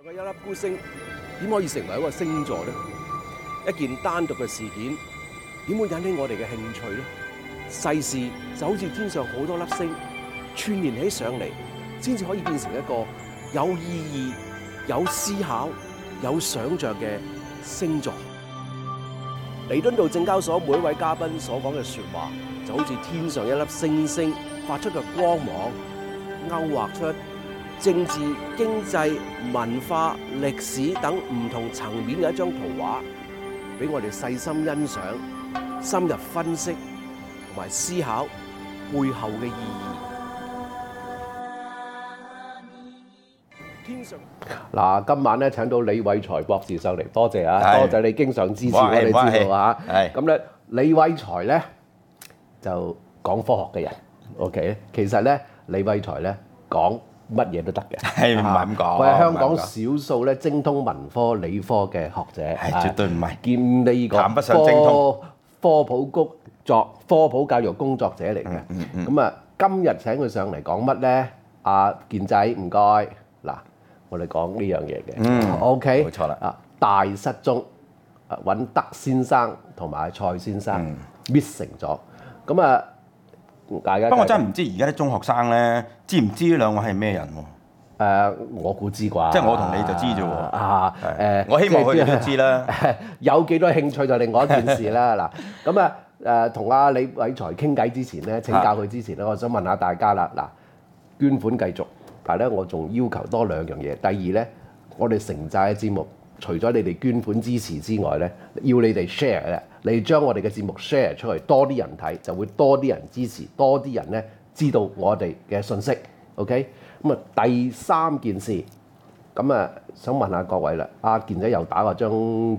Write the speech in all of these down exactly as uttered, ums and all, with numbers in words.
一粒孤星點可以成為一個星座呢？一件單獨嘅事件點會引起我哋嘅興趣呢？世事就好似天上好多粒星串連起上嚟，先至可以變成一個有意義、有思考、有想像嘅星座。彌敦道證交所每一位嘉賓所講嘅説話，就好似天上一粒星星發出嘅光芒，勾畫出政治、經濟、文化、歷史等唔同層面嘅一張圖畫，俾我哋細心欣賞、深入分析同埋思考背後嘅意義。天上嗱，今晚咧請到李偉才博士上嚟，多謝啊，多謝你經常支持我哋知道啊。咁咧，李偉才咧就講科學嘅人 ，OK。其實咧，李偉才咧講乜嘢都得嘅， 係唔係咁講？ 佢係香港少數咧精通文科、理科嘅學者， 係絕對唔係。 兼呢個談不上精通科普工作、科普教育工作者嚟嘅。咁啊，今日請佢上嚟講乜咧？阿健仔，唔該。嗱，我哋講呢樣嘢嘅。 嗯 ，OK， 冇錯啦。 啊，大失蹤，啊揾德先生同埋蔡先生 miss 成咗。咁啊，大家不過我真係唔知而家啲中學生咧，知唔知呢兩個係咩人喎？ 誒，我估知啩。 即係我同你就知啫喎。 啊，誒， 我希望佢哋都知啦。 有幾多興趣就另外一件事啦。嗱，咁啊誒，同阿李偉才傾偈之前咧，請教佢之前咧，我想問下大家啦。嗱，捐款繼續，但係咧，我仲要求多兩樣嘢。第二咧，我哋城寨嘅節目，除咗你哋捐款支持之外咧，要你哋 share 嘅，你將我哋嘅節目 share 出去，多啲人睇，就會多啲人支持，多啲人咧知道我哋嘅信息。OK， 咁啊第三件事，咁啊想問下各位啦，阿健仔又打個張誒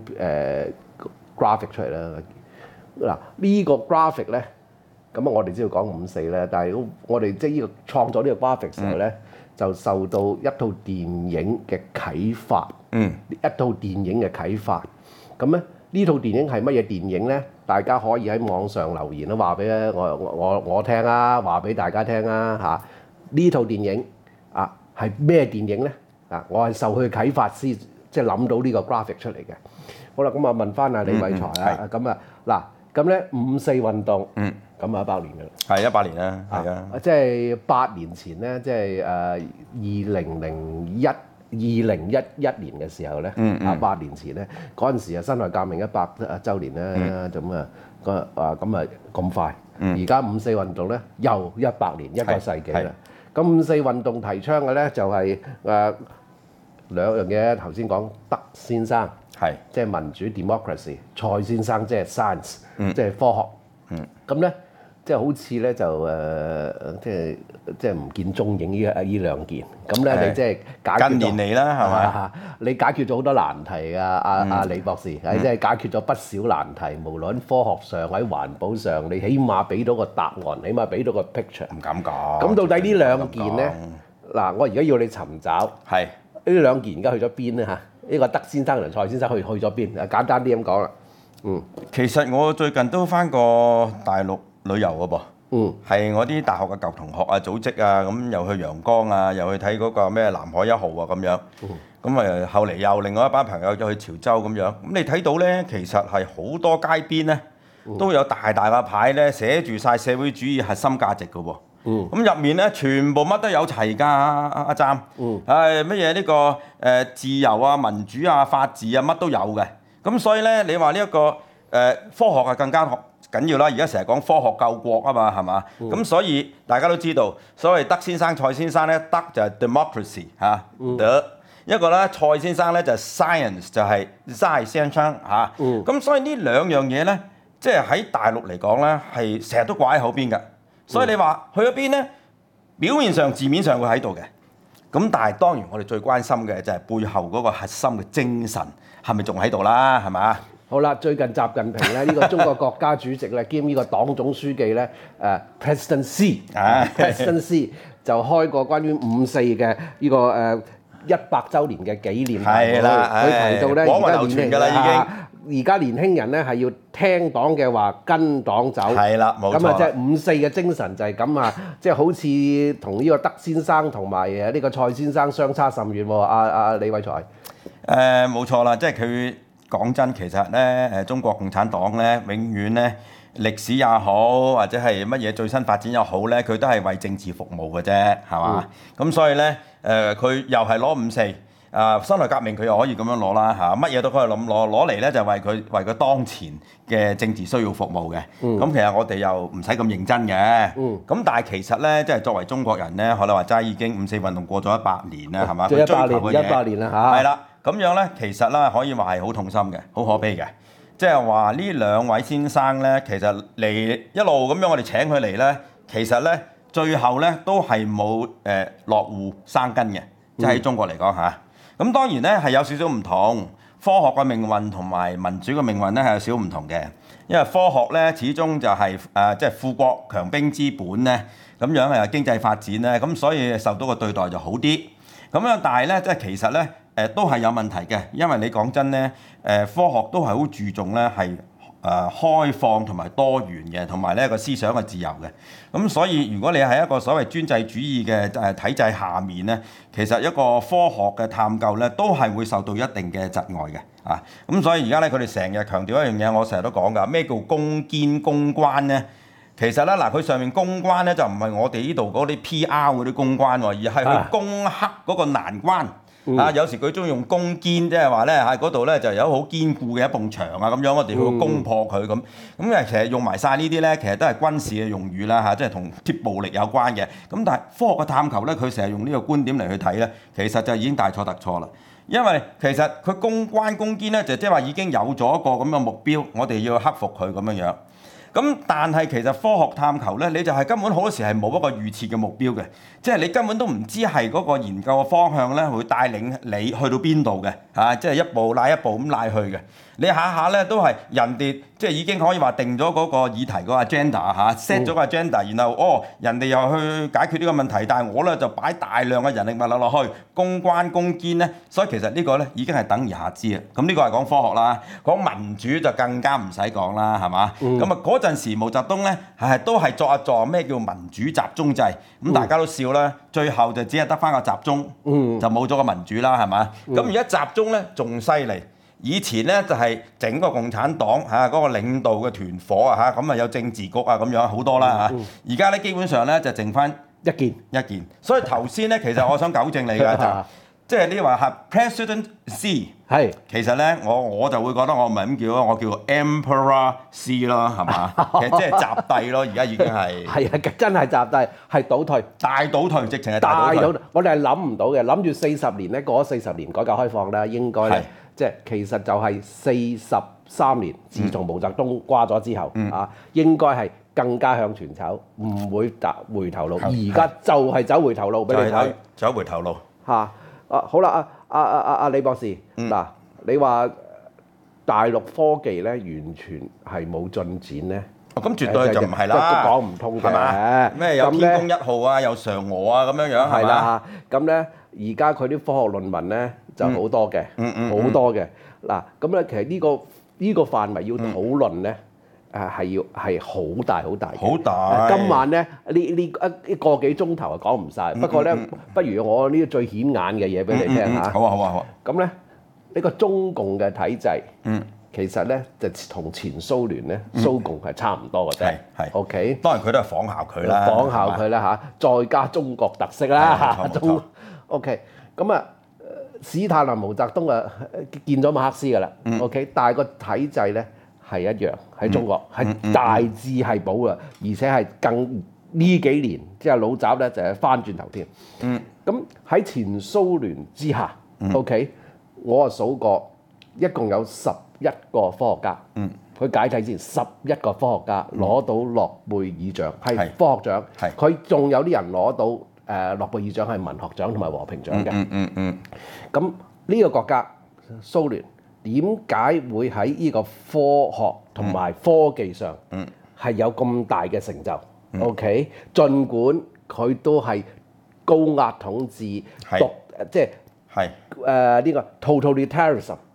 graphic 出嚟啦。嗱，呢個 graphic 咧，咁啊我哋知道講五四咧，但係我哋即係呢個創作呢個 graphic 時候咧，嗯、就受到一套電影嘅啟發，嗯，一套電影嘅啟發。咁咧呢套電影係乜嘢電影咧？大家可以喺網上留言啦，話俾我我我我聽啊，話俾大家聽啊嚇。呢套電影啊係咩電影咧？啊，我係受佢啟發先，即係諗到呢個 graphic 出嚟嘅。好啦，咁啊問翻阿李偉才啊，咁啊嗱。咁咧五四運動，嗯，咁啊一百年㗎啦， 係一百年啦，係啊， 即係八年前咧，即係誒二零零一、二零一一年嘅時候咧，嗯啊八年前咧，嗰陣時啊辛亥革命一百週年啦，咁啊個啊咁啊咁快，而家五四運動咧又一百年一個世紀啦。咁五四運動提倡嘅咧就係誒兩樣嘢，頭先講德先生。係，即係民主 democracy， 蔡先生即係 science，、嗯、即係科學。咁咧、嗯，即係好似咧就誒、呃，即係即係唔見蹤影呢依兩件。咁咧，你即係解決近年嚟啦，係咪、啊？ 你解決咗好多難題啊！阿、啊、阿、嗯、李博士，係即係解決咗不少難題。無論科學上喺環保上，你起碼俾到個答案，起碼俾到個 picture。唔敢講。 咁到底呢兩件咧？嗱，我而家要你尋找。係。呢兩件而家去咗邊咧嚇？呢個德先生同蔡先生去去咗邊？啊，簡單啲咁講啦。嗯， 其實我最近都翻過大陸旅遊嘅噃。嗯，係我啲大學嘅舊同學啊組織啊，咁又去陽江啊，又去睇嗰個咩南海一號啊咁樣。嗯。咁啊，後嚟又另外一班朋友又去潮州咁樣。咁你睇到咧，其實係好多街邊咧都有大大嘅牌咧，寫住晒社會主義核心價值嘅喎。嗯，咁入面咧全部乜都有齊㗎，阿阿湛。嗯，係乜嘢呢個誒、呃、自由啊、民主啊、法治啊，乜都有嘅。咁所以咧，你話呢一個誒、呃、科學啊更加緊要啦。而家成日講科學救國啊嘛，係嘛？咁、嗯、所以大家都知道，所謂德先生、蔡先生咧，德就係 democracy 嚇、啊，德、嗯、一個咧蔡先生咧就係 science 就係 Zai 先生嚇。咁、嗯、所以呢兩樣嘢咧，即係喺大陸嚟講咧，係成日都掛喺口邊嘅。所以你話去咗邊咧？表面上字面上會喺度嘅，咁但係當然我哋最關心嘅就係背後嗰個核心嘅精神係咪仲喺度啦？係咪？ 好啦，最近習近平咧呢個中國國家主席咧兼呢個黨總書記咧誒 President Xi，President Xi 就開過關於五四嘅呢個誒一百週年嘅紀念大會，佢提到咧而家年齡㗎啦已經。 而家年輕人咧係要聽黨嘅話，跟黨走。 係啦，冇錯。 咁啊，即係五四嘅精神就係咁啊！即係好似同呢個德先生同埋誒呢個蔡先生相差甚遠喎。阿、啊、阿、啊、李偉才。 誒冇錯啦，即係佢講真，其實咧誒中國共產黨咧，永遠咧歷史也好，或者係乜嘢最新發展又好咧，佢都係為政治服務嘅啫，係嘛？咁、嗯、所以咧誒，佢、呃、又係攞五四。啊！辛亥革命佢又可以咁樣攞啦嚇，乜嘢都可以諗攞攞嚟咧，就為佢為佢當前嘅政治需要服務嘅。咁、嗯、其實我哋又唔使咁認真嘅。咁、嗯、但係其實咧，即係作為中國人咧，可能話齋已經五四運動過咗一百年啦，係嘛？ 即係一百年，一百年啦嚇。係啦，咁樣咧，其實咧可以話係好痛心嘅，好可悲嘅。即係話呢兩位先生咧，其實嚟一路咁樣，我哋請佢嚟咧，其實咧最後咧都係冇誒落戶生根嘅，即係喺中國嚟講嚇。咁當然咧係有少少唔同，科學嘅命運同埋民主嘅命運咧係有少少唔同嘅，因為科學咧始終就係誒即係富國強兵之本咧，咁樣誒經濟發展咧，咁所以受到嘅對待就好啲。咁樣但係咧即係其實咧誒都係有問題嘅，因為你講真咧誒科學都係好注重咧係誒開放同埋多元嘅，同埋呢個思想嘅自由嘅。咁所以如果你喺一個所謂專制主義嘅誒體制下面咧，其實一個科學嘅探究咧都係會受到一定嘅窒礙嘅啊。咁所以而家咧佢哋成日強調一樣嘢，我成日都講㗎，咩叫攻堅攻關咧？其實咧嗱，佢上面攻關咧就唔係我哋呢度嗰啲 P R 嗰啲攻關喎，而係去攻克嗰個難關。嗯、啊！有時佢中意用攻堅，即係話咧喺嗰度咧就有好堅固嘅一埲牆啊咁樣，我哋去攻破佢咁。咁誒、嗯，其實用埋晒呢啲咧，其實都係軍事嘅用語啦嚇，即係同啲暴力有關嘅。咁但係科學嘅探求咧，佢成日用呢個觀點嚟去睇咧，其實就已經大錯特錯啦。因為其實佢攻關攻堅咧，就即係話已經有咗一個咁嘅目標，我哋要克服佢咁樣樣。咁但係其實科學探求咧，你就係根本好多時係冇一個預設嘅目標嘅，即係你根本都唔知係嗰個研究嘅方向咧，會帶領你去到邊度嘅嚇，即係一步拉一步咁拉去嘅。你下下咧都係人哋即係已經可以話定咗嗰個議題個 agenda 嚇 set 咗個 agenda，然後哦人哋又去解決呢個問題，但係我咧就擺大量嘅人力物力落去攻關攻堅咧，所以其實呢個咧已經係等而下之啊。咁呢個係講科學啦，講民主就更加唔使講啦，係嘛？咁啊嗰陣時毛澤東咧係都係作一作咩叫民主集中制，咁大家都笑啦，最後就只係得翻個集中，就冇咗個民主啦，係嘛？咁而家集中咧仲犀利。以前咧就係整個共產黨嚇嗰個領導嘅團伙啊嚇，咁啊有政治局啊咁樣好多啦嚇。而家咧基本上咧就剩翻一件一件，所以頭先咧其實我想糾正你嘅就即係呢話係 President C 係，其實咧我我就會覺得我唔係咁叫咯，我叫 Emperor C 咯，係嘛？其實即係習帝咯，而家已經係係啊，真係習帝係倒退， 大倒退，直情係大倒退。 我哋係諗唔到嘅，諗住四十年咧過咗四十年改革開放咧，應該咧。即係其實就係四十三年，自從毛澤東瓜咗之後，嗯、啊，應該係更加向前走，唔會踏回頭路。而家就係走回頭路俾你睇， 走回頭路嚇。啊好啦，阿阿阿阿阿李博士，嗱、嗯，你話大陸科技咧完全係冇進展咧？ 咁、哦、絕對就唔係啦， 都講唔通嘅。咩有天宮一號啊，有嫦娥啊咁樣樣係嘛？ 咁咧，而家佢啲科學論文咧就好多嘅，好、嗯嗯嗯、多嘅。嗱，咁咧其實呢、呢個呢、呢個範圍要討論咧，誒係、嗯、要係好大好大嘅。好大！今晚咧呢呢一一個幾鐘頭啊講唔晒。不過咧，嗯嗯、不如我呢個最顯眼嘅嘢俾你聽嚇、 嗯嗯嗯。好啊好啊好啊！ 咁咧呢個中共嘅體制，嗯。其實咧就同前蘇聯咧、蘇共係差唔多嘅啫。係係。OK。當然佢都係仿效佢啦。仿效佢啦嚇，再加中國特色啦嚇。中 OK。咁啊，史太林、毛澤東啊見咗馬克思㗎啦。OK。但係個體制咧係一樣喺中國，係大致係保嘅，而且係更呢幾年即係老習咧就係翻轉頭添。嗯。咁喺前蘇聯之下 ，OK，我啊數過一共有十一個科學家，嗯，佢解體之前十一個科學家攞到諾貝爾獎，係、嗯、科學獎，係佢仲有啲人攞到誒、呃、諾貝爾獎係文學獎同埋和平獎嘅，嗯嗯嗯。咁、嗯、呢、嗯、個國家蘇聯點解會喺呢個科學同埋科技上係有咁大嘅成就、嗯、？OK， 儘管佢都係高壓統治，獨即係誒呢個 totalitarianism。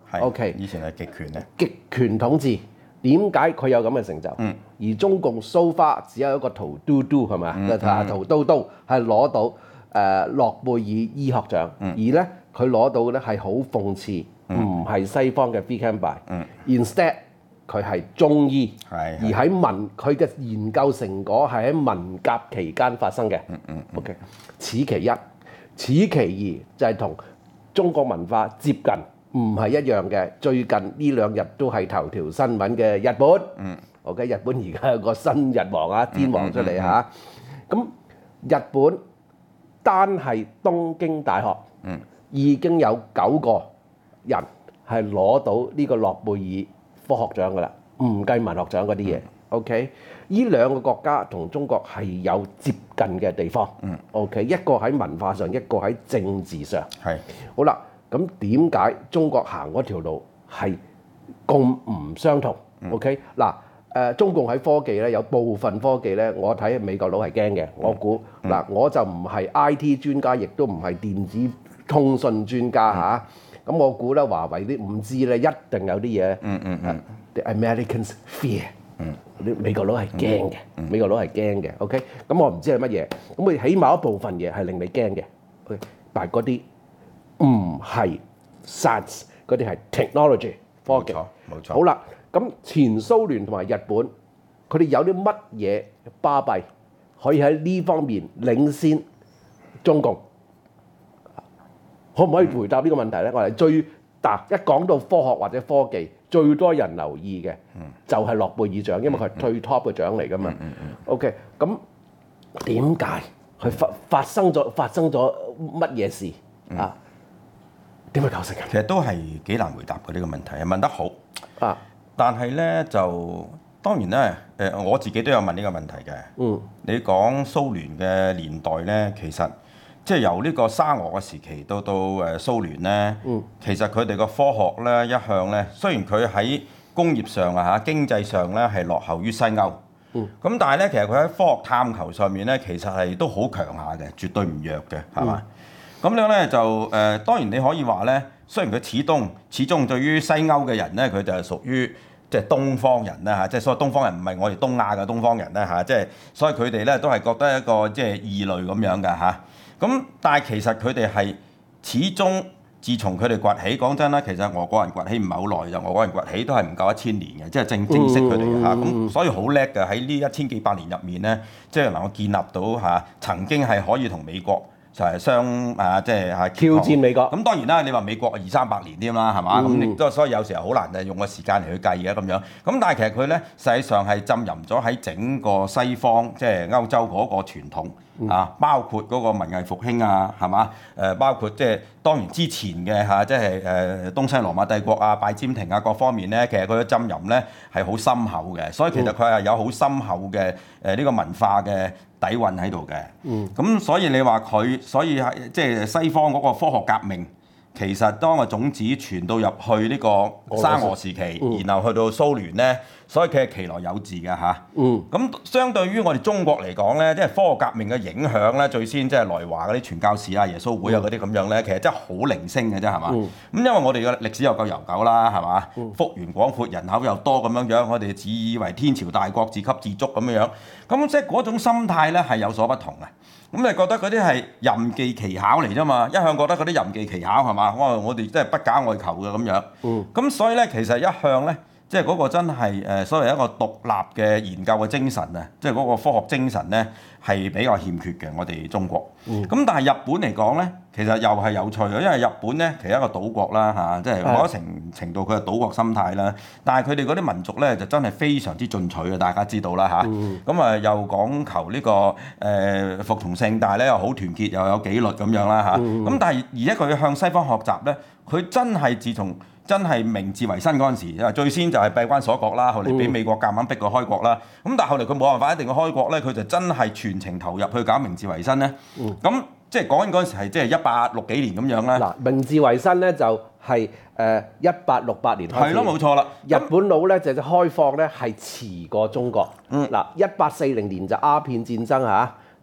OK， 以前係極權咧， 極權統治。點解佢有咁嘅成就？ 嗯、 而中共 so far 只有一個陶嘟嘟係咪啊？陶刀刀係攞到誒、呃、諾貝爾醫學獎， 嗯、 而咧佢攞到咧係好諷刺，唔係、嗯、西方嘅 Fikenby，instead 佢係中醫，而喺文佢嘅研究成果係喺文革期間發生嘅。 嗯嗯嗯、 OK， 此其一，此其二就係、是、同中國文化接近。唔係一樣嘅，最近呢兩日都係頭條新聞嘅日本。嗯，OK， 日本而家有個新日王啊，天皇出嚟嚇。咁、嗯嗯嗯、日本單係東京大學，嗯，已經有九個人係攞到呢個諾貝爾科學獎㗎啦，唔計文學獎嗰啲嘢。OK，呢兩個國家同中國係有接近嘅地方。嗯，OK， 一個喺文化上，一個喺政治上。係是，好啦。咁點解中國行嗰條路係咁唔相同、嗯、？OK 嗱，誒中共喺科技咧有部分科技咧，我睇美國佬係驚嘅。嗯、我估嗱，嗯、我就唔係 I T 專家，亦都唔係電子通訊專家嚇。咁、嗯啊、我估咧，華為啲五 G 咧一定有啲嘢。嗯嗯嗯。The Americans fear。嗯。啲美國佬係驚嘅，嗯、美國佬係驚嘅。OK，咁我唔知係乜嘢，咁佢起碼一部分嘢係令你驚嘅。OK，但係嗰啲。唔係 science， 嗰啲係 technology 科技。冇錯，冇錯。好啦，咁前蘇聯同埋日本，佢哋有啲乜嘢巴閉可以喺呢方面領先中共？可唔可以回答呢個問題咧？嗯、我哋最嗱一講到科學或者科技，最多人留意嘅就係諾貝爾獎，因為佢係最 top 嘅獎嚟㗎嘛。嗯嗯、OK，咁點解佢發發生咗發生咗乜嘢事啊？嗯點解構成嘅？ 其實都係幾難回答嘅呢個問題，問得好。啊！但係咧就當然咧，誒我自己都有問呢個問題嘅。嗯。你講蘇聯嘅年代咧，其實即係由呢個沙俄嘅時期到到誒蘇聯咧，嗯、其實佢哋個科學咧一向咧，雖然佢喺工業上啊嚇經濟上咧係落後於西歐。嗯。咁但係咧，其實佢喺科學探求上面咧，其實係都好強下嘅，絕對唔弱嘅，係嘛？嗯。咁樣咧就誒、呃，當然你可以話咧，雖然佢始終始終對於西歐嘅人咧，佢就係屬於即係東方人啦嚇，即係所謂東方人唔係我哋東亞嘅東方人啦嚇，即係所以佢哋咧都係覺得一個即係異類咁樣嘅嚇。咁但係其實佢哋係始終自從佢哋崛起，講真啦，其實俄國人崛起唔係好耐就，俄國人崛起都係唔夠一千年嘅，即係正正式佢哋嚇。咁、嗯、所以好叻嘅喺呢一千幾百年入面咧，即係能夠建立到嚇曾經係可以同美國。就係相啊，即係係挑戰美國。 咁當然啦，你話美國二三百年添啦，係嘛？咁亦都所以有時候好難誒用個時間嚟去計嘅咁樣。咁但係其實佢咧實際上係浸淫咗喺整個西方即係歐洲嗰個傳統。啊，包括嗰個文藝復興啊，係嘛？誒，包括即係當然之前嘅嚇，即係誒東西羅馬帝國啊、拜占庭啊各方面咧，其實佢嘅浸淫咧係好深厚嘅，所以其實佢係有好深厚嘅誒呢個文化嘅底蘊喺度嘅。嗯，咁所以你話佢，所以係即係西方嗰個科學革命。其實當個種子傳到入去呢個沙俄時期，嗯、然後去到蘇聯咧，所以佢係其來有自嘅嚇。嗯。咁相對於我哋中國嚟講咧，即係科學革命嘅影響咧，最先即係來華嗰啲傳教士啊、耶穌會啊嗰啲咁樣咧，其實真係好零星嘅啫，係嘛？嗯。咁因為我哋嘅歷史又夠悠久啦，係嘛？嗯。幅員廣闊，人口又多咁樣樣，我哋自以為天朝大國，自給自足咁樣樣。咁即係嗰種心態咧係有所不同嘅。咁你覺得嗰啲係任記奇巧嚟啫嘛？一向覺得嗰啲任記奇巧係嘛？我我哋真係不假外求嘅咁樣。嗯。咁所以咧，其實一向咧，即係嗰個真係誒所謂一個獨立嘅研究嘅精神啊，即係嗰個科學精神咧係比較欠缺嘅。我哋中國。嗯。咁但係日本嚟講咧，其實又係有趣嘅，因為日本咧其實一個島國啦嚇，即係某一程程度佢係島國心態啦。但係佢哋嗰啲民族咧就真係非常之進取嘅，大家知道啦嚇。咁啊、嗯、又講求呢、這個誒、呃、服從性，但係咧又好團結，又有紀律咁樣啦嚇。咁、嗯、但係而家佢向西方學習咧，佢真係自從真係明治維新嗰陣時，因為最先就係閉關鎖國啦，後嚟俾美國夾硬逼佢開國啦。咁、嗯、但係後嚟佢冇辦法一定要開國咧，佢就真係全程投入去搞明治維新咧。咁、嗯即係講緊嗰陣時係即係一八六幾年咁樣啦。嗱，明治維新咧就係誒一八六八年開始。係咯，冇錯啦。日本佬咧就開放咧係遲過中國。嗯。嗱，一八四零年就鴉片戰爭嚇，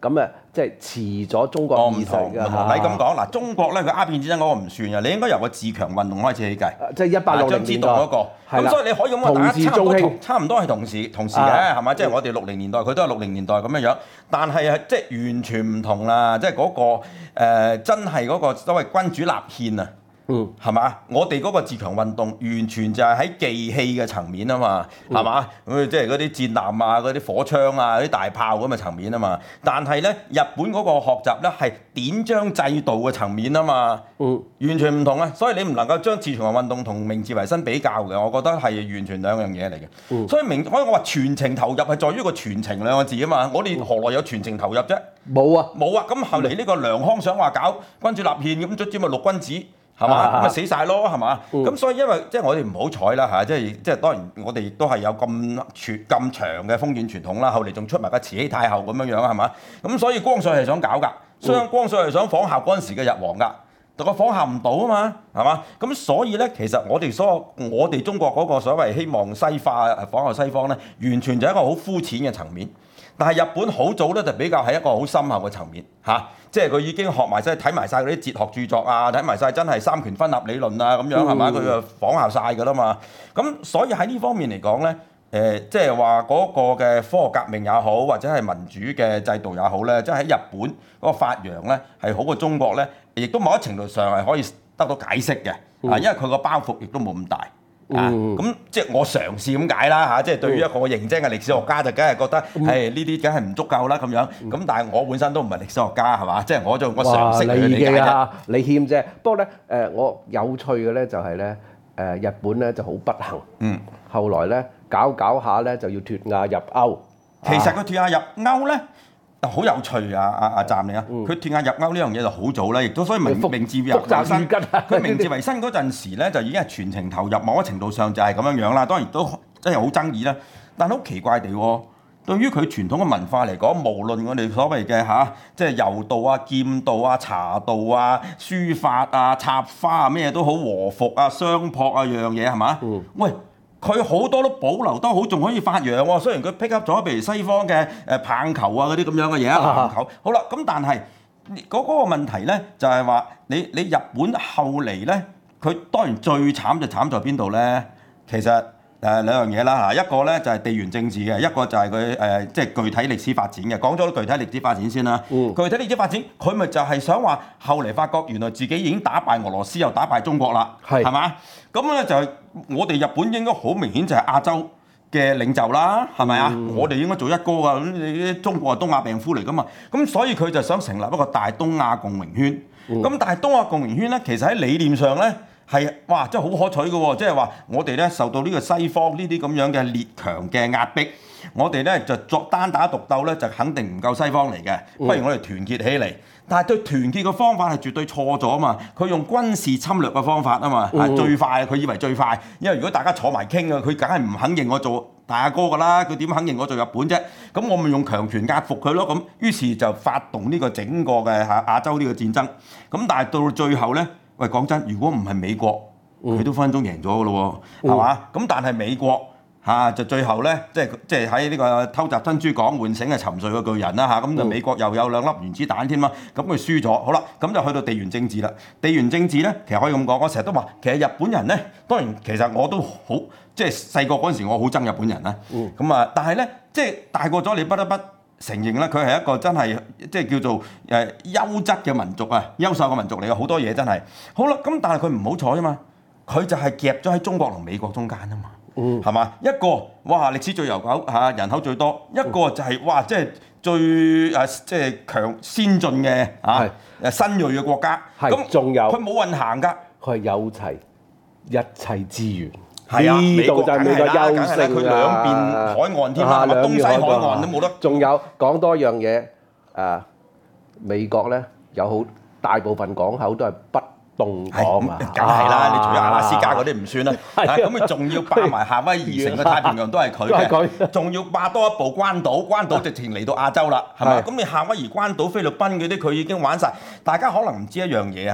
咁啊即係遲咗中國哦， 二十唔同唔嘅同，你咁講嗱，中國咧佢鴉片戰爭嗰個唔算嘅，你應該由個自強運動開始起計， 即係一八六零年代張之洞嗰個， 係啦咁所以你可以咁話，大同治家差唔多中興同差唔多係同時同時嘅， 啊係嘛？即係我哋六零年代，佢都係六零年代咁樣樣，但係係即係完全唔同啦，即係嗰個誒真係嗰個所謂君主立憲啊。 嗯， 係嘛？我哋嗰個自強運動完全就係喺技器嘅層面啊嘛，係嘛？咁即係嗰啲戰艦啊、嗰啲火槍啊、嗰啲大炮咁嘅層面啊嘛。但係咧，日本嗰個學習咧係典章制度嘅層面啊嘛， 嗯， 完全唔同啊。所以你唔能夠將自強運動同明治維新比較嘅，我覺得係完全兩樣嘢嚟嘅。 嗯、 所以明，所以我話全程投入係在於個全程兩個字啊嘛。我哋何來有全程投入啫？ 冇啊， 冇啊。咁後嚟呢個梁康想話搞君主立憲咁，卒之咪六君子。係嘛？咁咪死晒咯，係嘛？咁、嗯、所以因為即係我哋唔好彩啦嚇，即係即係當然我哋亦都係有咁傳咁長嘅封建傳統啦。後嚟仲出埋個慈禧太后咁樣樣係嘛？咁所以光緒係想搞㗎，所以光緒係想仿效嗰陣時嘅日皇㗎，但佢仿效唔到啊嘛，係嘛？咁所以咧，其實我哋所有我哋中國嗰個所謂希望西化仿效西方咧，完全就係一個好膚淺嘅層面。但係日本好早咧就比較係一個好深厚嘅層面嚇、啊，即係佢已經學埋晒睇埋晒嗰啲哲學著作啊，睇埋晒真係三權分立理論啊咁樣係嘛？佢就仿效晒㗎啦嘛。咁所以喺呢方面嚟講咧，誒、呃、即係話嗰個嘅科學革命也好，或者係民主嘅制度也好咧，即係喺日本嗰個發揚咧係好過中國咧，亦都某一程度上係可以得到解釋嘅啊，因為佢個包袱亦都冇咁大。啊，咁即係我嘗試咁解啦嚇，即係對於一個認真嘅歷史學家就梗係覺得，誒呢啲梗係唔足夠啦咁樣。咁但係我本身都唔係歷史學家係嘛，即係我就我嘗試去理解啫。 你欠啫。不過咧，誒我有趣嘅咧就係咧，誒日本咧就好不幸。嗯。後來咧搞搞下咧就要脫亞入歐。 其實佢脫亞入歐咧。好有趣啊！阿阿湛你啊，佢脫亞入歐呢樣嘢就好早啦，亦都所以明明治維新，佢明治維新嗰陣時咧就已經係全程投入，某一程度上就係咁樣樣啦。當然都真係好爭議啦，但係好奇怪地喎，對於佢傳統嘅文化嚟講，無論我哋所謂嘅嚇，即係柔道啊、劍道啊、茶道啊、書法啊、插花啊，咩都好，和服啊、相撲啊，樣嘢係嘛？嗯、喂。佢好多都保留得好，仲可以發揚喎。雖然佢 pick up 咗，譬如西方嘅誒棒球啊嗰啲咁樣嘅嘢啊，籃球。好啦，咁但係嗰嗰個問題咧，就係話你你日本後嚟咧，佢當然最慘就慘在邊度咧？其實誒兩樣嘢啦嚇，一個咧就係地緣政治嘅，一個就係佢誒即係具體歷史發展嘅。講咗具體歷史發展先啦。嗯、具體歷史發展，佢咪就係想話後嚟發覺原來自己已經打敗俄羅斯，又打敗中國啦，係係嘛？咁咧就係我哋日本應該好明顯就係亞洲嘅領袖啦，係咪啊？嗯、我哋應該做一哥㗎，咁你啲中國係東亞病夫嚟㗎嘛？咁所以佢就想成立一個大東亞共榮圈。咁、嗯、但係東亞共榮圈咧，其實喺理念上咧係哇，真係好可取嘅喎！即係話我哋咧受到呢個西方呢啲咁樣嘅列強嘅壓迫，我哋咧就作單打獨鬥咧就肯定唔夠西方嚟嘅，不如我哋團結起嚟。但係對團結嘅方法係絕對錯咗啊嘛！佢用軍事侵略嘅方法啊嘛，係、嗯、最快，佢以為最快。因為如果大家坐埋傾啊，佢梗係唔肯認我做大阿哥㗎啦，佢點肯認我做日本啫？咁我咪用強權壓服佢咯。咁於是就發動呢個整個嘅亞亞洲呢個戰爭。咁但係到最後咧，喂講真，如果唔係美國，佢都分分鐘贏咗㗎咯喎，係嘛、嗯？咁但係美國。嚇、啊、就最後咧，即係即係喺呢個偷襲珍珠港喚醒嘅沉睡嘅巨人啦嚇，咁、啊、就美國又有兩粒原子彈添嘛，咁佢輸咗，好啦，咁就去到地緣政治啦。地緣政治咧，其實可以咁講，我成日都話，其實日本人咧，當然其實我都好，即係細個嗰陣時我好憎日本人啦，咁啊、嗯，但係咧，即係大個咗，你不得不承認咧，佢係一個真係即係叫做誒優質嘅民族啊，優秀嘅民族嚟嘅，好多嘢真係。好啦，咁但係佢唔好彩啊嘛，佢就係夾咗喺中國同美國中間啊嘛。嗯，係嘛？一個哇，歷史最悠久嚇，人口最多；一個就係、是、哇，即係最誒，即係強先進嘅嚇誒新鋭嘅國家。咁仲有佢冇運行㗎， 佢係有齊一切資源。 係啊， 呢度就係美國優勝啦。 佢兩邊海岸添啊，東西海岸都冇得。 仲有講多樣嘢誒，美國咧有好大部分港口都係不凍港啊， 梗係啦！你除咗阿拉斯加嗰啲唔算啦，咁佢仲要霸埋夏威夷，成個太平洋都係佢嘅，仲要霸多一步關島，關島直情嚟到亞洲啦，係咪？咁你夏威夷、關島、菲律賓嗰啲佢已經玩晒。大家可能唔知一樣嘢嚇，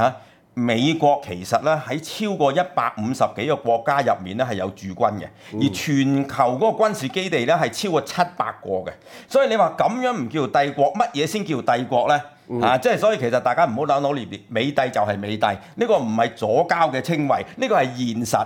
美國其實咧喺超過一百五十幾個國家入面咧係有駐軍嘅，而全球嗰個軍事基地咧係超過七百個嘅，所以你話咁樣唔叫帝國，乜嘢先叫帝國咧？嗯、啊，即係所以其實大家唔好扭扭捏捏，美帝就係美帝，呢、呢個唔係左膠嘅稱謂，呢、呢個係現實。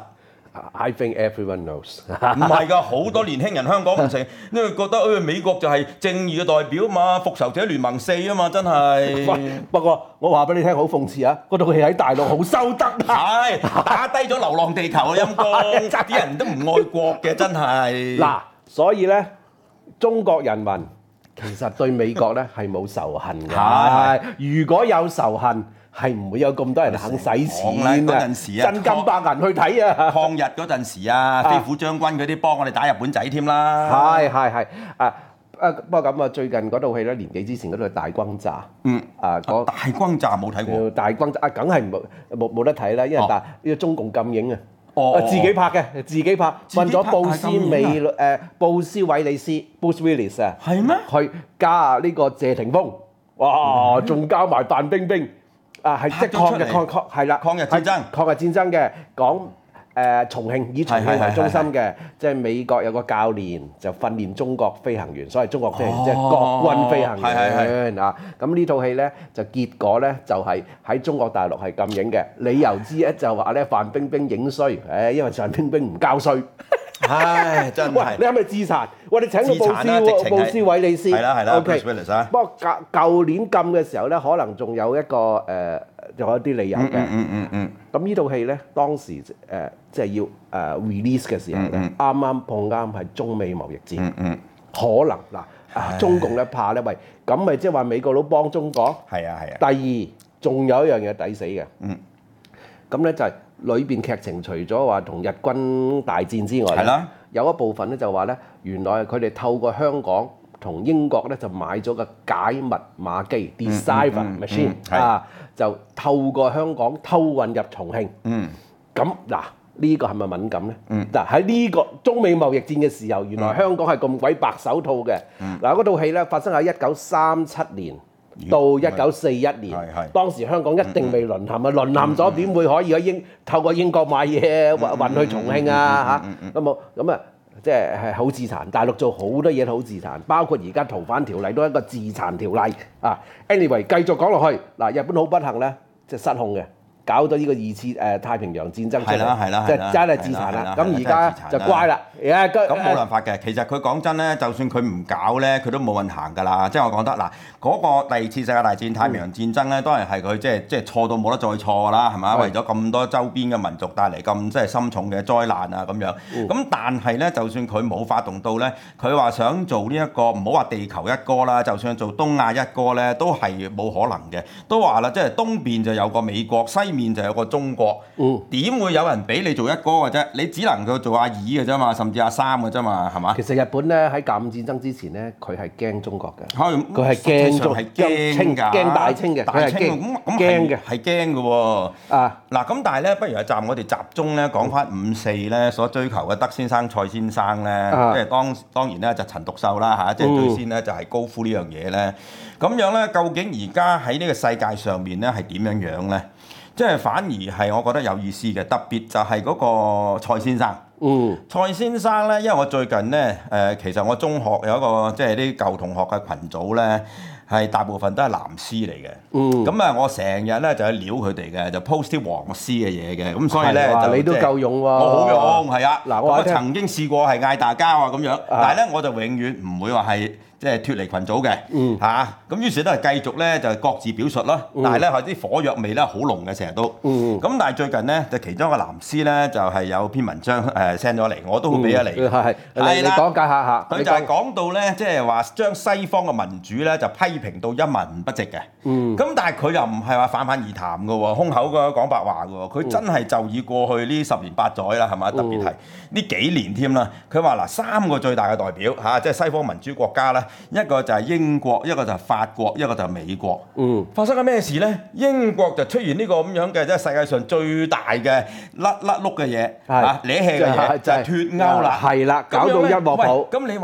I think everyone knows 唔係㗎，好多年輕人香港唔成，因為覺得誒、哎、美國就係正義嘅代表嘛，復仇者聯盟四啊嘛，真係。 不過我話俾你聽，好諷刺啊！嗰套戲喺大陸好收得， 係打低咗《流浪地球》啊陰公，啲人都唔愛國嘅真係。 嗱，所以咧，中國人民其實對美國咧係冇仇恨嘅。係，如果有仇恨，係唔會有咁多人肯使錢嗰陣時啊， 真金白銀去睇啊！ 抗日嗰陣時啊，飛虎將軍嗰啲幫我哋打日本仔添啦。 係係係啊啊！不過咁啊，最近嗰套戲咧，年幾之前嗰套《大轟炸》。嗯。啊，嗰大轟炸冇睇過。 大轟炸啊，梗係冇冇冇得睇啦，因為大呢個中共禁影啊。 哦。 自己拍嘅，自己拍。問咗布斯美誒布斯韋利斯 （Bruce Willis） 啊。 係咩？ 去加呢個謝霆鋒，哇！仲加埋范冰冰。啊，係即抗日抗抗係啦， 抗日戰爭， 抗日戰爭嘅講誒重慶以重慶為中心嘅，即係美國有個教練就訓練中國飛行員，所謂中國飛行員即係國軍飛行員啊。咁呢套戲咧就結果咧就係喺中國大陸係禁影嘅，理由之一就話咧范冰冰影衰，誒因為范冰冰唔交稅。 唉，真係！ 你係咪自殘？喂，你請個布斯喎，布斯韋利斯。 係啦係啦 ，OK。不過舊舊年禁嘅時候咧，可能仲有一個誒，仲有一啲理由嘅。 嗯嗯嗯嗯。 咁呢套戲咧，當時誒即係要誒 release 嘅時候咧，啱啱碰啱係中美貿易戰。嗯嗯。可能嗱，中共咧怕咧，喂，咁咪即係話美國佬幫中國？ 係啊係啊。 第二，仲有一樣嘢抵死嘅。嗯。咁咧就係。裏邊劇情除咗話同日軍大戰之外咧，有一部分咧就話咧，原來佢哋透過香港同英國咧就買咗個解密碼機 Decipher Machine 啊，就透過香港偷運入重慶。嗯，咁嗱呢個係咪敏感咧？嗯，嗱喺呢個中美貿易戰嘅時候，原來香港係咁鬼白手套嘅。嗯，嗱嗰套戲咧發生喺一九三七年。到一九四一年，當時香港一定未淪陷啊！淪陷咗點會可以喺英透過英國買嘢運運去重慶啊？嚇咁冇咁啊，即係係好自殘。大陸做好多嘢都好自殘，包括而家逃犯條例都係一個自殘條例啊。Anyway，繼續講落去嗱，日本好不幸咧，即係失控嘅。搞到呢個二次誒太平洋戰爭出嚟，即係真係自殘啦。咁而家就乖啦。 咁冇辦法嘅。其實佢講真咧，就算佢唔搞咧，佢都冇運行㗎啦。即係我講得嗱，嗰個第二次世界大戰太平洋戰爭咧，當然係佢即係即係錯到冇得再錯㗎啦，係嘛？為咗咁多周邊嘅民族帶嚟咁即係深重嘅災難啊咁樣。咁但係咧，就算佢冇發動到咧，佢話想做呢一個唔好話地球一哥啦，就算做東亞一哥咧，都係冇可能嘅。都話啦，即係東邊就有個美國，西面就有個中國，點、嗯、會有人俾你做一哥嘅啫？你只能夠做阿二嘅啫嘛，甚至阿三嘅啫嘛，係嘛？ 其實日本咧喺甲午戰爭之前咧，佢係驚中國嘅，佢係驚中， 係驚㗎， 驚大清嘅， 大清咁咁驚嘅，係驚嘅喎。啊，嗱咁但係咧，不如一站我哋集中咧講翻五四咧所追求嘅德先生、蔡先生咧，啊、即係當當然咧就陳獨秀啦嚇，即係最先咧就係高呼呢樣嘢咧。咁樣咧，究竟而家喺呢個世界上面咧係點樣樣咧？即係反而係我覺得有意思嘅，特別就係嗰個蔡先生。嗯，蔡先生咧，因為我最近咧，誒、呃、其實我中學有一個即係啲舊同學嘅群組咧，係大部分都係藍絲嚟嘅。嗯，咁啊，我成日咧就去撩佢哋嘅，就 post 啲黃絲嘅嘢嘅。咁所以咧就你都夠用喎。 我好用，係啊。嗱，我曾經試過係嗌大交啊咁樣，但係咧我就永遠唔會話係。即係脫離群組嘅，嚇咁、嗯啊、於是都係繼續咧就各自表述咯。嗯、但係咧係啲火藥味咧好濃嘅成日都。咁、嗯、但係最近咧就其中一個藍絲咧就係、是、有篇文章誒 send 咗嚟，我都會俾咗你。係係、嗯，你講解下下。佢就係講到咧，即係話將西方嘅民主咧就批評到一文不值嘅。咁、嗯、但係佢又唔係話泛泛而談嘅喎，空口嘅講白話嘅喎。佢真係就以過去呢十年八載啦，係咪？特別係呢幾年添啦。佢話嗱，三個最大嘅代表嚇，即係西方民主國家咧。一個就係英國，一個就係法國，一個就係美國。嗯，發生緊咩事咧？英國就出現呢個咁樣嘅，即係世界上最大嘅甩甩碌嘅嘢，嚇，攣氣嘅嘢就係脫歐啦。係啦，搞到一鑊泡。咁你話要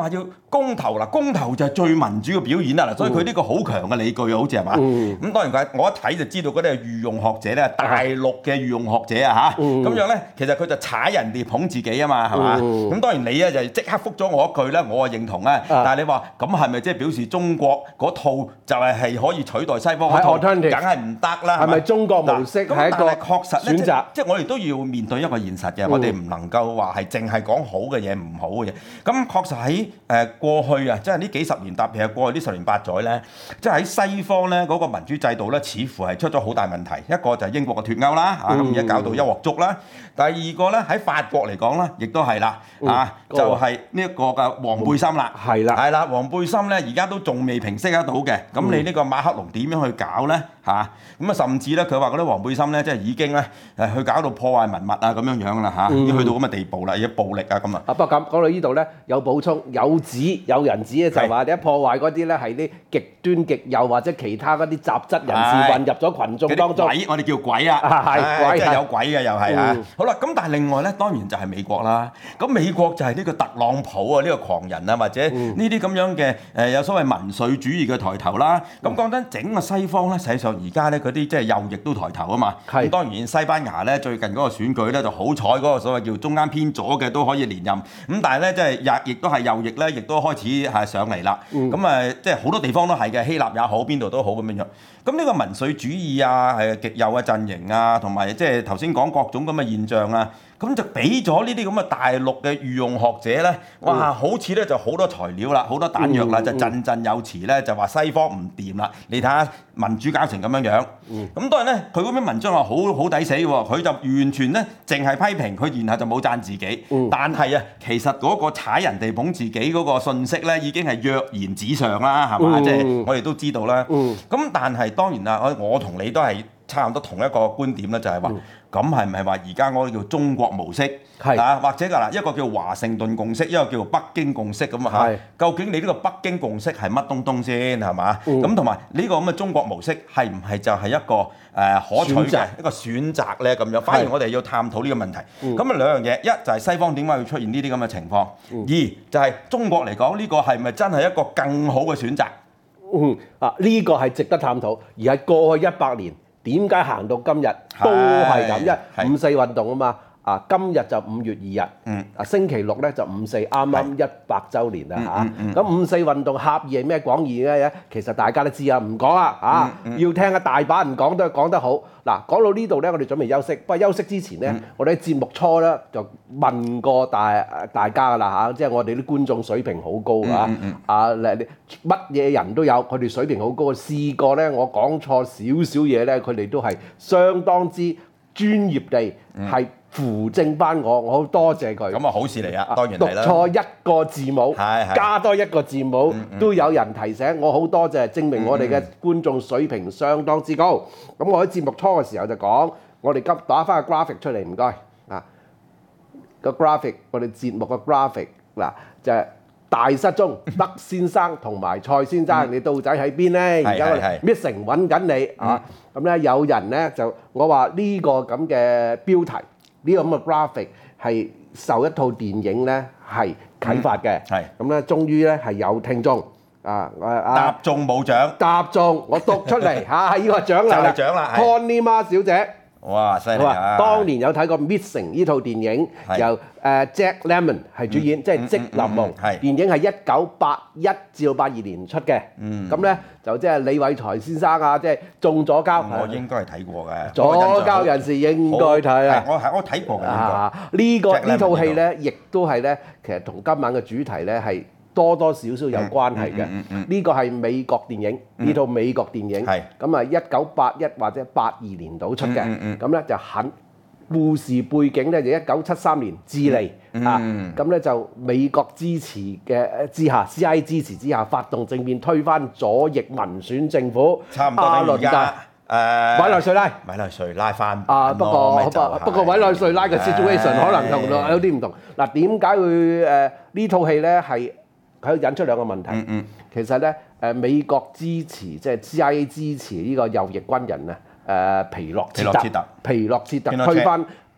公投嗱，公投就係最民主嘅表演啦，嗱，所以佢呢個好強嘅理據啊，好似係嘛？咁、嗯、當然佢我一睇就知道嗰啲係御用學者咧，大陸嘅御用學者啊嚇，咁、嗯、樣咧其實佢就踩人哋捧自己啊嘛，係嘛？咁、嗯、當然你咧就即刻覆咗我一句咧，我啊認同啊，但係你話咁係咪即係表示中國嗰套就係係可以取代西方嗰套？梗係唔得啦， 係咪中國模式係一個確實選擇？ 即係我哋都要面對一個現實嘅，嗯、我哋唔能夠話係淨係講好嘅嘢，唔好嘅嘢。咁確實喺誒過去啊，即係呢幾十年，特別係過去呢十年八載咧，即係喺西方咧嗰個民主制度咧，似乎係出咗好大問題。一個就係英國嘅脱歐啦，啊咁而家搞到一鑊粥啦。第二個咧喺法國嚟講咧，亦都係啦，啊就係呢一個嘅黃背心啦， 係啦， 係啦，黃背心咧而家都仲未平息得到嘅。咁你呢個馬克龍點樣去搞咧？嚇咁啊，甚至咧佢話嗰啲黃背心咧，即係已經咧誒去搞到破壞文物啊咁樣樣啦嚇，已經去到咁嘅地步啦，要暴力啊咁啊。 啊不過咁講到呢度咧，有補充，有指有人指咧就話你一破壞嗰啲咧係啲極端極右或者其他嗰啲雜質人士混入咗群眾當中。 鬼，我哋叫鬼啊，係鬼，即係有鬼嘅又係啊。好啦，咁但係另外咧，當然就係美國啦。咁美國就係呢個特朗普啊，呢個狂人啊，或者呢啲咁樣嘅誒有所謂民粹主義嘅抬頭啦。咁講真，整個西方咧，實際上而家咧嗰啲即係右翼都抬頭啊嘛。咁當然西班牙咧最近嗰個選舉咧就好彩嗰個所謂叫中間偏左嘅都可以連任。咁但係咧即係右亦都係右翼咧，亦都開始係上嚟啦。咁誒即係好多地方都係嘅，希臘也好，邊度都好咁樣樣。咁呢個民粹主義啊，係極右嘅陣營啊，同埋即係頭先講各種咁嘅現象啊。咁就俾咗呢啲咁嘅大陸嘅御用學者咧，哇！好似咧就好多材料啦，好多彈藥啦，嗯嗯、就振振有詞咧，就話西方唔掂啦。你睇下民主搞成咁樣樣，咁、嗯、當然咧，佢嗰篇文章話好好抵死喎，佢就完全咧淨係批評佢，然後就冇讚自己。嗯、但係啊，其實嗰個踩人哋捧自己嗰個信息咧，已經係躍然紙上啦，係嘛？即係、嗯、我哋都知道啦。咁、嗯、但係當然啦，我我同你都係差唔多同一個觀點啦，就係、是、話。嗯咁係唔係話而家嗰個叫中國模式啊？或者嗱，一個叫華盛頓共識，一個叫北京共識咁啊嚇？究竟你呢個北京共識係乜東東先係嘛？咁同埋呢個咁嘅中國模式係唔係就係一個誒、呃、可取嘅一個選擇咧？咁樣，反而我哋要探討呢個問題。咁啊、嗯、兩樣嘢，一就係西方點解會出現呢啲咁嘅情況？嗯、二就係中國嚟講呢個係咪真係一個更好嘅選擇？ 嗯啊，呢、這個係值得探討，而係過去一百年。點解行到今日都係咁？因為五四運動啊嘛，啊今日就五月二日，嗯、啊星期六咧就五四，啱啱一百週年啦嚇。咁、嗯嗯嗯、五四運動狹義係咩廣義咧？其實大家都知啊，唔講啦嚇。嗯嗯、要聽啊，大把人講都講得好。嗱，講到呢度咧，我哋準備休息。不過休息之前咧，嗯、我哋喺節目初咧就問過大大家㗎啦嚇，即係我哋啲觀眾水平好高啊！嗯嗯、啊，乜嘢人都有，佢哋水平好高。試過咧，我講錯少少嘢咧，佢哋都係相當之專業地係、嗯。扶正翻我，我好多謝佢。咁啊好事嚟啊，當然係啦。讀錯一個字母，係係加多一個字母，嗯嗯、都有人提醒我，好多謝，證明我哋嘅觀眾水平相當之高。咁、嗯、我喺節目初嘅時候就講，我哋急打翻個 graphic 出嚟，唔該啊。個 graphic，我哋節目嘅 graphic 嗱就係、是、大失蹤，德先生同埋蔡先生，嗯、你到底喺邊咧？而家 missing 揾緊你啊！咁咧有人咧就我話呢個咁嘅標題。呢個咁嘅 graphic 係受一套電影咧係啟發嘅，咁咧、嗯、終於咧係有聽眾啊！答中冇獎， 答中我讀出嚟嚇，呢個獎嚟啦， 就係獎啦 ，Connie Ma 小姐， 哇犀利啊！ 當年有睇過《Missing》呢套電影，是由誒、uh, Jack Lemmon 係主演，嗯、即係即林夢。嗯嗯嗯、電影係一九八一至到八二年出嘅，咁咧、嗯、就即係李偉才先生啊，即係中咗交。 我應該係睇過嘅。 左交人士應該睇啊！ 我係我睇過嘅。 啊，呢、這個呢套戲咧，亦都係咧，其實同今晚嘅主題咧係多多少少有關係嘅。呢、嗯嗯嗯、個係美國電影，呢、嗯、套美國電影。係咁啊，一九八一或者八二年度出嘅。咁咧、嗯嗯嗯、就很故事背景咧就一九七三年智利、嗯、啊。咁咧就美國支持嘅之下 ，C I A 支持之下發動政變，推翻左翼民選政府。 差唔多而家。誒， 委內瑞拉， 委內瑞拉翻啊！不過不不過委內瑞拉嘅 situation 可能同有啲唔同。嗱，點解會誒呢套戲咧係佢引出兩個問題？嗯嗯。其實咧誒美國支持即係 C I A 支持呢個右翼軍人啊誒皮洛切特，皮洛切特推翻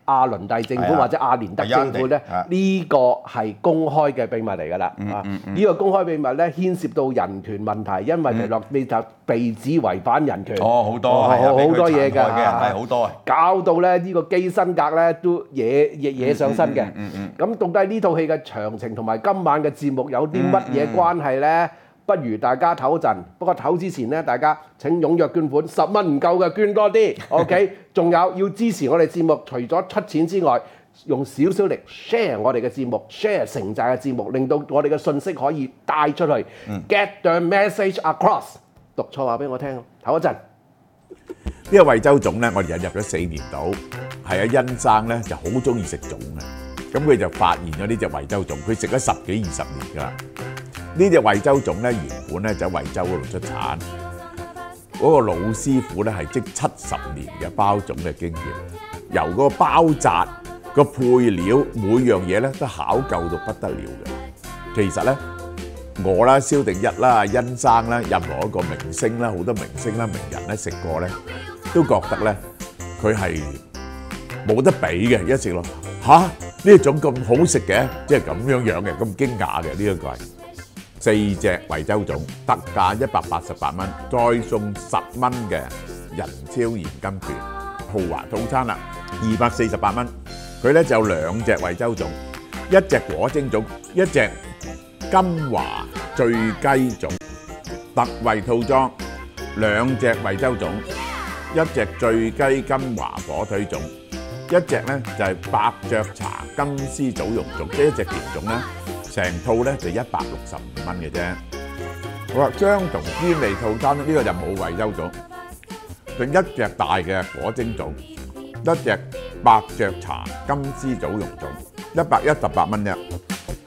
亞倫帝政府係啊或者亞連德政府咧， 係啊呢個係公開嘅秘密嚟㗎啦。啊，呢個公開秘密咧牽涉到人權問題，因為皮諾比特被指違反人權。 哦，好多哦係啊， 好俾佢多嘢㗎殘害嘅人係好多啊。 搞到咧呢個基辛格咧都惹惹惹上身嘅。 嗯咁到底呢套戲嘅詳情同埋今晚嘅節目有啲乜嘢關係呢？不如大家唞陣。不過唞之前呢，大家請踴躍捐款，十蚊唔夠嘅捐多啲。OK，仲有要支持我哋節目，除咗出錢之外，用少少力 share 我哋嘅節目 ，share 城寨嘅節目，令到我哋嘅信息可以帶出去、 嗯、 ，get the message across。讀錯話俾我聽，唞一陣。 呢個惠州粽咧，我哋引入咗四年到，係阿欣生咧就好中意食粽嘅，咁佢就發現咗呢隻惠州粽，佢食咗十幾二十年㗎啦。呢隻惠州粽咧原本咧就喺惠州嗰度出產，嗰個老師傅咧係積七十年嘅包粽嘅經驗，由嗰個包紮個配料每樣嘢咧都考究到不得了嘅。其實咧我啦、蕭定一啦、欣生啦，任何一個明星啦、好多明星啦、名人咧食過咧，都覺得咧佢係冇得比嘅。一食落嚇呢一種咁好食嘅，即係咁樣樣嘅，咁驚訝嘅呢一個係。四隻惠州粽特價一百八十八蚊，再送十蚊嘅人超現金券，豪華套餐啦，二百四十八蚊。佢咧就有兩隻惠州粽，一隻果蒸粽，一隻金華醉雞粽，特惠套裝，兩隻惠州粽，一隻醉雞金華火腿粽，一隻咧就係白雀茶金絲棗蓉粽，即係一隻甜粽啦。成套咧就一百六十五蚊嘅啫。好啦，相同鮮味套餐呢個就冇惠州粽，另一隻大嘅果蒸粽，一隻白雀茶金絲棗蓉粽，一百一十八蚊啫。